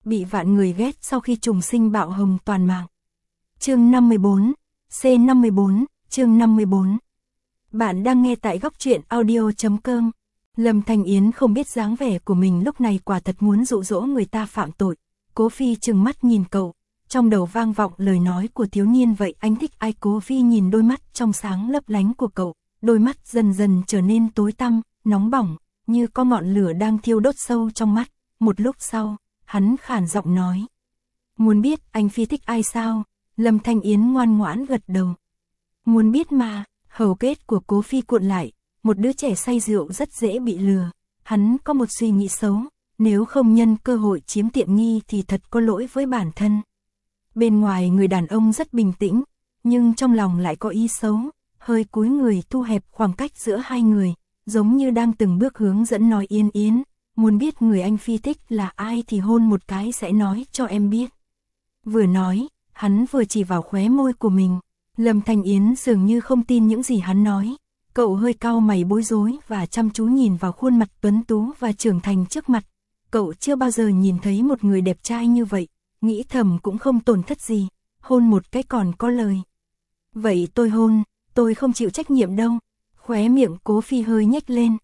bị vạn người ghét sau khi trùng sinh bạo hồng toàn mạng. Chương 54, C54, chương 54. Bạn đang nghe tại góc truyện audio.com. Lâm Thanh Yến không biết dáng vẻ của mình lúc này quả thật muốn dụ dỗ người ta phạm tội. Cố Phi trừng mắt nhìn cậu, trong đầu vang vọng lời nói của thiếu niên vậy anh thích ai. Cố Phi nhìn đôi mắt trong sáng lấp lánh của cậu, đôi mắt dần dần trở nên tối tăm, nóng bỏng, như có ngọn lửa đang thiêu đốt sâu trong mắt. Một lúc sau, hắn khản giọng nói: "Muốn biết anh Phi thích ai sao?" Lâm Thanh Yến ngoan ngoãn gật đầu. "Muốn biết mà." Hầu kết của Cố Phi cuộn lại, một đứa trẻ say rượu rất dễ bị lừa. Hắn có một suy nghĩ xấu, nếu không nhân cơ hội chiếm tiện nghi thì thật có lỗi với bản thân. Bên ngoài người đàn ông rất bình tĩnh, nhưng trong lòng lại có ý xấu, hơi cúi người thu hẹp khoảng cách giữa hai người, giống như đang từng bước hướng dẫn nói: "Yến Yến, muốn biết người anh Phi thích là ai thì hôn một cái sẽ nói cho em biết." Vừa nói, hắn vừa chỉ vào khóe môi của mình. Lâm Thanh Yến dường như không tin những gì hắn nói. Cậu hơi cau mày bối rối và chăm chú nhìn vào khuôn mặt tuấn tú và trưởng thành trước mặt. Cậu chưa bao giờ nhìn thấy một người đẹp trai như vậy, nghĩ thầm cũng không tổn thất gì, hôn một cái còn có lời. "Vậy tôi hôn, tôi không chịu trách nhiệm đâu." Khóe miệng Cố Phi hơi nhếch lên.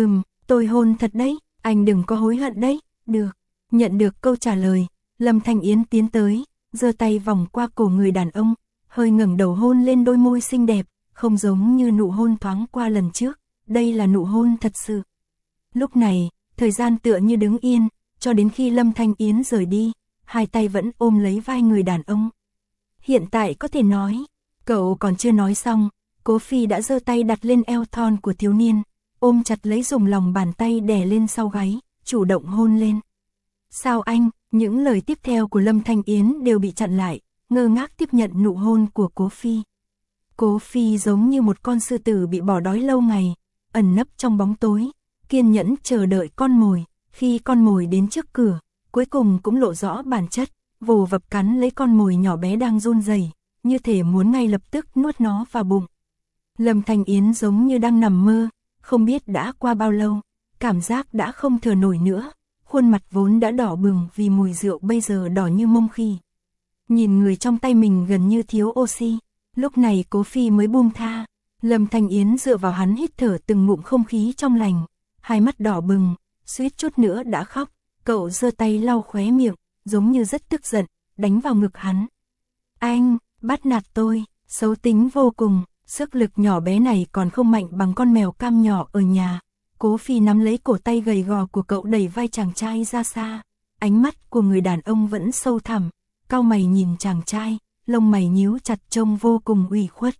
Tôi hôn thật đấy, anh đừng có hối hận đấy." "Được." Nhận được câu trả lời, Lâm Thanh Yến tiến tới, giơ tay vòng qua cổ người đàn ông, hơi ngẩng đầu hôn lên đôi môi xinh đẹp, không giống như nụ hôn thoáng qua lần trước, đây là nụ hôn thật sự. Lúc này, thời gian tựa như đứng yên, cho đến khi Lâm Thanh Yến rời đi, hai tay vẫn ôm lấy vai người đàn ông. "Hiện tại có thể nói." Cậu còn chưa nói xong, Cố Phi đã giơ tay đặt lên eo thon của thiếu niên, ôm chặt lấy, dùng lòng bàn tay đè lên sau gáy, chủ động hôn lên. "Sao anh?" Những lời tiếp theo của Lâm Thanh Yến đều bị chặn lại, ngơ ngác tiếp nhận nụ hôn của Cố Phi. Cố Phi giống như một con sư tử bị bỏ đói lâu ngày, ẩn nấp trong bóng tối, kiên nhẫn chờ đợi con mồi. Khi con mồi đến trước cửa, cuối cùng cũng lộ rõ bản chất, vồ vập cắn lấy con mồi nhỏ bé đang run rẩy, như thể muốn ngay lập tức nuốt nó vào bụng. Lâm Thanh Yến giống như đang nằm mơ, không biết đã qua bao lâu, cảm giác đã không thở nổi nữa, khuôn mặt vốn đã đỏ bừng vì mùi rượu bây giờ đỏ như mông khỉ. Nhìn người trong tay mình gần như thiếu oxy, lúc này Cố Phi mới buông tha. Lâm Thanh Yến dựa vào hắn hít thở từng ngụm không khí trong lành, hai mắt đỏ bừng, suýt chút nữa đã khóc. Cậu giơ tay lau khóe miệng, giống như rất tức giận, đánh vào ngực hắn. "Anh, bắt nạt tôi, xấu tính vô cùng." Sức lực nhỏ bé này còn không mạnh bằng con mèo cam nhỏ ở nhà. Cố Phi nắm lấy cổ tay gầy gò của cậu, đẩy vai chàng trai ra xa. Ánh mắt của người đàn ông vẫn sâu thẳm, cau mày nhìn chàng trai, lông mày nhíu chặt trông vô cùng ủy khuất.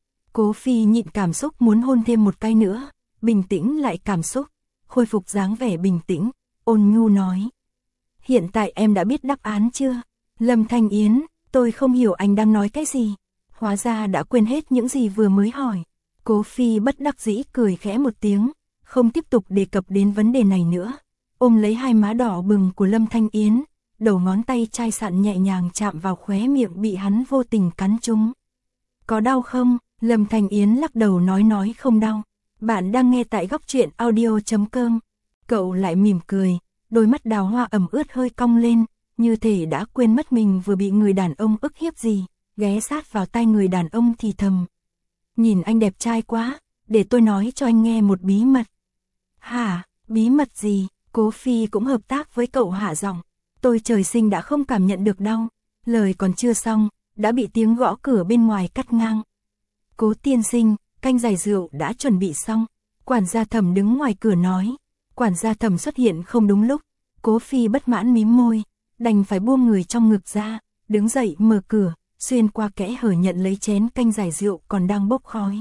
Cố Phi nhịn cảm xúc muốn hôn thêm một cái nữa, bình tĩnh lại cảm xúc, khôi phục dáng vẻ bình tĩnh, ôn nhu nói: "Hiện tại em đã biết đáp án chưa?" "Lâm Thanh Yến, tôi không hiểu anh đang nói cái gì." Hóa ra đã quên hết những gì vừa mới hỏi. Cố Phi bất đắc dĩ cười khẽ một tiếng, không tiếp tục đề cập đến vấn đề này nữa, ôm lấy hai má đỏ bừng của Lâm Thanh Yến, đầu ngón tay chai sạn nhẹ nhàng chạm vào khóe miệng bị hắn vô tình cắn trúng. "Có đau không?" Lâm Thanh Yến lắc đầu nói không đau. Bạn đang nghe tại góc truyện audio.com. Cậu lại mỉm cười, đôi mắt đào hoa ẩm ướt hơi cong lên, như thể đã quên mất mình vừa bị người đàn ông ức hiếp gì, ghé sát vào tai người đàn ông thì thầm: "Nhìn anh đẹp trai quá, để tôi nói cho anh nghe một bí mật." "Hả, bí mật gì?" Cố Phi cũng hợp tác với cậu hạ giọng: "Tôi trời sinh đã không cảm nhận được đau." Lời còn chưa xong, đã bị tiếng gõ cửa bên ngoài cắt ngang. "Cố tiên sinh, canh giải rượu đã chuẩn bị xong." Quản gia Thẩm đứng ngoài cửa nói. Quản gia Thẩm xuất hiện không đúng lúc, Cố Phi bất mãn mím môi, đành phải buông người trong ngực ra, đứng dậy mở cửa, xuyên qua kẽ hở nhận lấy chén canh giải rượu còn đang bốc khói.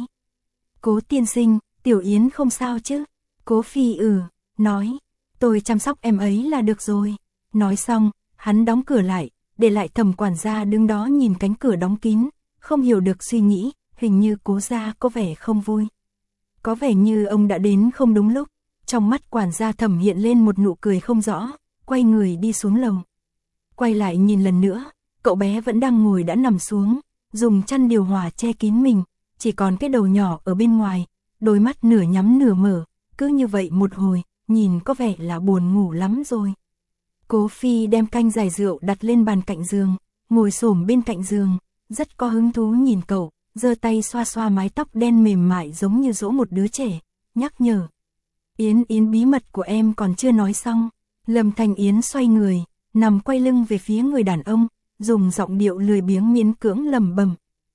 "Cố tiên sinh, Tiểu Yến không sao chứ?" Cố Phi nói: "Tôi chăm sóc em ấy là được rồi." Nói xong, hắn đóng cửa lại, để lại Thẩm quản gia đứng đó nhìn cánh cửa đóng kín, không hiểu được suy nghĩ, hình như Cố gia có vẻ không vui. Có vẻ như ông đã đến không đúng lúc. Trong mắt quản gia Thẩm hiện lên một nụ cười không rõ, quay người đi xuống lầu. Quay lại nhìn lần nữa, cậu bé vẫn đang ngồi đã nằm xuống, dùng chăn điều hòa che kín mình, chỉ còn cái đầu nhỏ ở bên ngoài, đôi mắt nửa nhắm nửa mở, cứ như vậy một hồi, nhìn có vẻ là buồn ngủ lắm rồi. Cố Phi đem canh giải rượu đặt lên bàn cạnh giường, ngồi xổm bên cạnh giường, rất có hứng thú nhìn cậu, giơ tay xoa xoa mái tóc đen mềm mại giống như dỗ một đứa trẻ, nhắc nhở. Yến bí mật của em còn chưa nói xong. Lâm Thanh Yến xoay người, nằm quay lưng về phía người đàn ông, dùng giọng điệu lười biếng miễn cưỡng lẩm bẩm.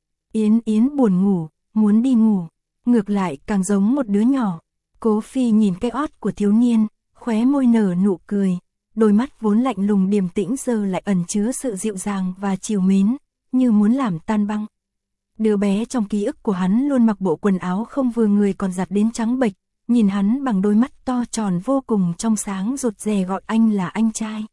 Yến buồn ngủ, muốn đi ngủ, ngược lại càng giống một đứa nhỏ. Cố Phi nhìn cái ót của thiếu niên, khóe môi nở nụ cười, đôi mắt vốn lạnh lùng điềm tĩnh giờ lại ẩn chứa sự dịu dàng và trìu mến, như muốn làm tan băng. Đứa bé trong ký ức của hắn luôn mặc bộ quần áo không vừa người còn giặt đến trắng bệch, nhìn hắn bằng đôi mắt to tròn vô cùng trong sáng rụt rè gọi anh là anh trai.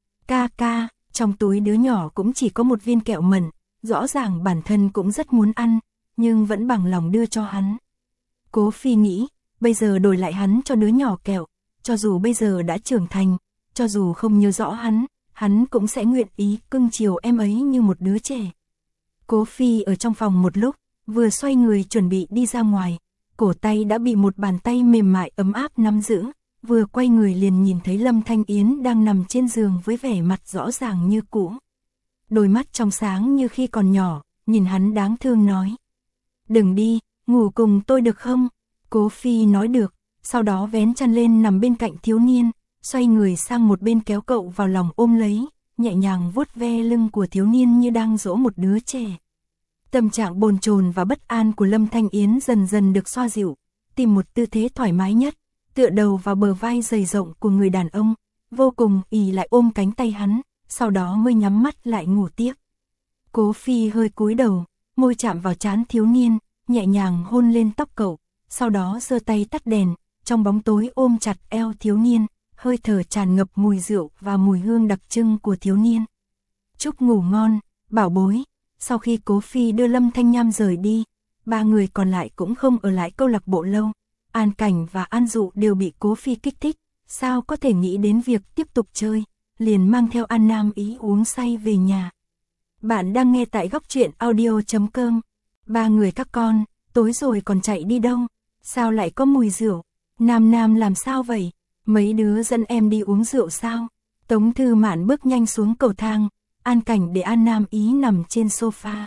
Ca, trong túi đứa nhỏ cũng chỉ có một viên kẹo mẩn, rõ ràng bản thân cũng rất muốn ăn, nhưng vẫn bằng lòng đưa cho hắn. Cố Phi nghĩ, bây giờ đổi lại hắn cho đứa nhỏ kẹo, cho dù bây giờ đã trưởng thành, cho dù không nhớ rõ hắn cũng sẽ nguyện ý cưng chiều em ấy như một đứa trẻ. Cố Phi ở trong phòng một lúc, vừa xoay người chuẩn bị đi ra ngoài, cổ tay đã bị một bàn tay mềm mại ấm áp nắm giữ, vừa quay người liền nhìn thấy Lâm Thanh Yến đang nằm trên giường với vẻ mặt rõ ràng như cũ. Đôi mắt trong sáng như khi còn nhỏ, nhìn hắn đáng thương nói. Đừng đi, ngủ cùng tôi được không? Cố Phi nói được, sau đó vén chăn lên nằm bên cạnh thiếu niên, xoay người sang một bên kéo cậu vào lòng ôm lấy, nhẹ nhàng vuốt ve lưng của thiếu niên như đang dỗ một đứa trẻ. Tâm trạng bồn chồn và bất an của Lâm Thanh Yến dần dần được xoa dịu, tìm một tư thế thoải mái nhất, tựa đầu vào bờ vai dày rộng của người đàn ông, vô cùng ì lại ôm cánh tay hắn, sau đó mới nhắm mắt lại ngủ tiếp. Cố Phi hơi cúi đầu, môi chạm vào trán thiếu niên, nhẹ nhàng hôn lên tóc cậu, sau đó giơ tay tắt đèn, trong bóng tối ôm chặt eo thiếu niên, hơi thở tràn ngập mùi rượu và mùi hương đặc trưng của thiếu niên. Chúc ngủ ngon, bảo bối. Sau khi Cố Phi đưa Lâm Thanh Nham rời đi, ba người còn lại cũng không ở lại câu lạc bộ lâu. An Cảnh và An Dụ đều bị Cố Phi kích thích, sao có thể nghĩ đến việc tiếp tục chơi, liền mang theo An Nam Ý uống say về nhà. Bạn đang nghe tại góc truyện audio.com. Ba người các con, tối rồi còn chạy đi đâu? Sao lại có mùi rượu? Nam làm sao vậy? Mấy đứa dẫn em đi uống rượu sao? Tống Thư Mạn bước nhanh xuống cầu thang, An Cảnh để An Nam Ý nằm trên sofa.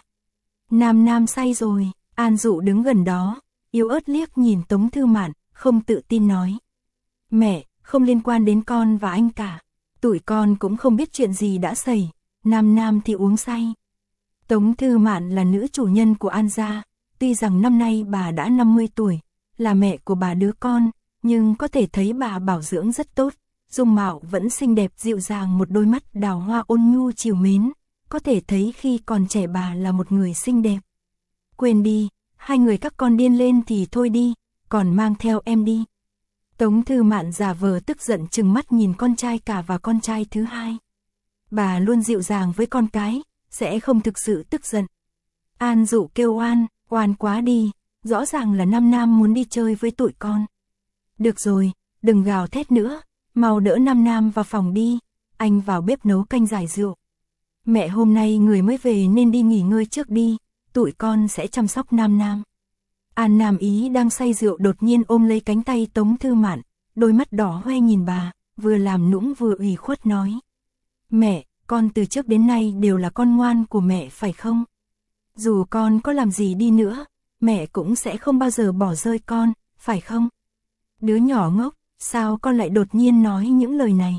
Nam say rồi, An Dụ đứng gần đó, yếu ớt liếc nhìn Tống Thư Mạn, không tự tin nói. Mẹ, không liên quan đến con và anh cả. Tụi con cũng không biết chuyện gì đã xảy, Nam thì uống say. Tống Thư Mạn là nữ chủ nhân của An gia, tuy rằng năm nay bà đã 50 tuổi, là mẹ của bà đứa con, nhưng có thể thấy bà bảo dưỡng rất tốt. Dung mạo vẫn xinh đẹp dịu dàng, một đôi mắt đào hoa ôn nhu trìu mến, có thể thấy khi còn trẻ bà là một người xinh đẹp. Quên đi, hai người các con điên lên thì thôi đi, còn mang theo em đi. Tống Thư Mạn giả vờ tức giận trừng mắt nhìn con trai cả và con trai thứ hai. Bà luôn dịu dàng với con cái, sẽ không thực sự tức giận. An Dụ kêu oan quá đi, rõ ràng là Nam muốn đi chơi với tụi con. Được rồi, đừng gào thét nữa. Mau đỡ Nam vào phòng đi, anh vào bếp nấu canh giải rượu. Mẹ hôm nay người mới về nên đi nghỉ ngơi trước đi, tụi con sẽ chăm sóc Nam. An Nam Ý đang say rượu đột nhiên ôm lấy cánh tay Tống Thư Mạn, đôi mắt đỏ hoe nhìn bà, vừa làm nũng vừa ủy khuất nói. Mẹ, con từ trước đến nay đều là con ngoan của mẹ phải không? Dù con có làm gì đi nữa, mẹ cũng sẽ không bao giờ bỏ rơi con, phải không? Đứa nhỏ ngốc. Sao con lại đột nhiên nói những lời này?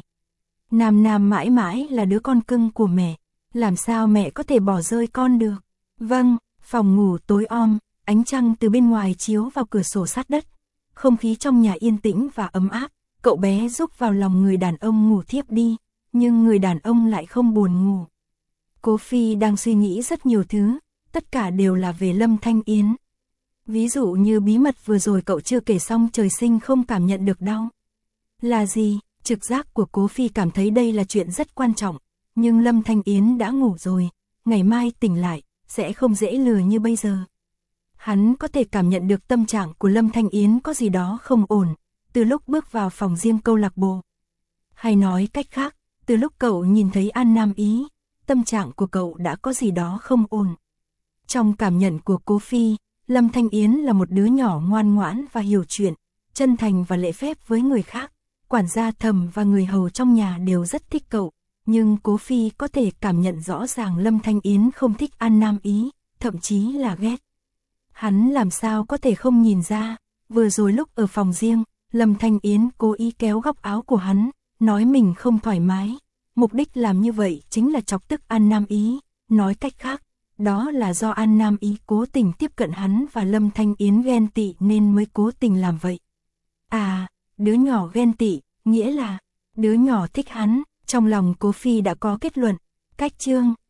Nam mãi mãi là đứa con cưng của mẹ, làm sao mẹ có thể bỏ rơi con được? Vâng, phòng ngủ tối om, ánh trăng từ bên ngoài chiếu vào cửa sổ sát đất, không khí trong nhà yên tĩnh và ấm áp, cậu bé rúc vào lòng người đàn ông ngủ thiếp đi, nhưng người đàn ông lại không buồn ngủ. Cố Phi đang suy nghĩ rất nhiều thứ, tất cả đều là về Lâm Thanh Yến. Ví dụ như bí mật vừa rồi cậu chưa kể xong trời sinh không cảm nhận được đau. Là gì? Trực giác của Cố Phi cảm thấy đây là chuyện rất quan trọng, nhưng Lâm Thanh Yến đã ngủ rồi, ngày mai tỉnh lại, sẽ không dễ lừa như bây giờ. Hắn có thể cảm nhận được tâm trạng của Lâm Thanh Yến có gì đó không ổn, từ lúc bước vào phòng riêng câu lạc bộ. Hay nói cách khác, từ lúc cậu nhìn thấy An Nam Ý, tâm trạng của cậu đã có gì đó không ổn. Trong cảm nhận của Cố Phi, Lâm Thanh Yến là một đứa nhỏ ngoan ngoãn và hiểu chuyện, chân thành và lễ phép với người khác. Quản gia Thẩm và người hầu trong nhà đều rất thích cậu, Nhưng Cố Phi có thể cảm nhận rõ ràng Lâm Thanh Yến không thích An Nam Ý, thậm chí là ghét. Hắn làm sao có thể không nhìn ra, vừa rồi lúc ở phòng riêng, Lâm Thanh Yến cố ý kéo góc áo của hắn, nói mình không thoải mái. Mục đích làm như vậy chính là chọc tức An Nam Ý, nói cách khác, đó là do An Nam Ý cố tình tiếp cận hắn và Lâm Thanh Yến ghen tị nên mới cố tình làm vậy. À, đứa nhỏ ghen tị, nghĩa là đứa nhỏ thích hắn, trong lòng Cố Phi đã có kết luận. Cách chương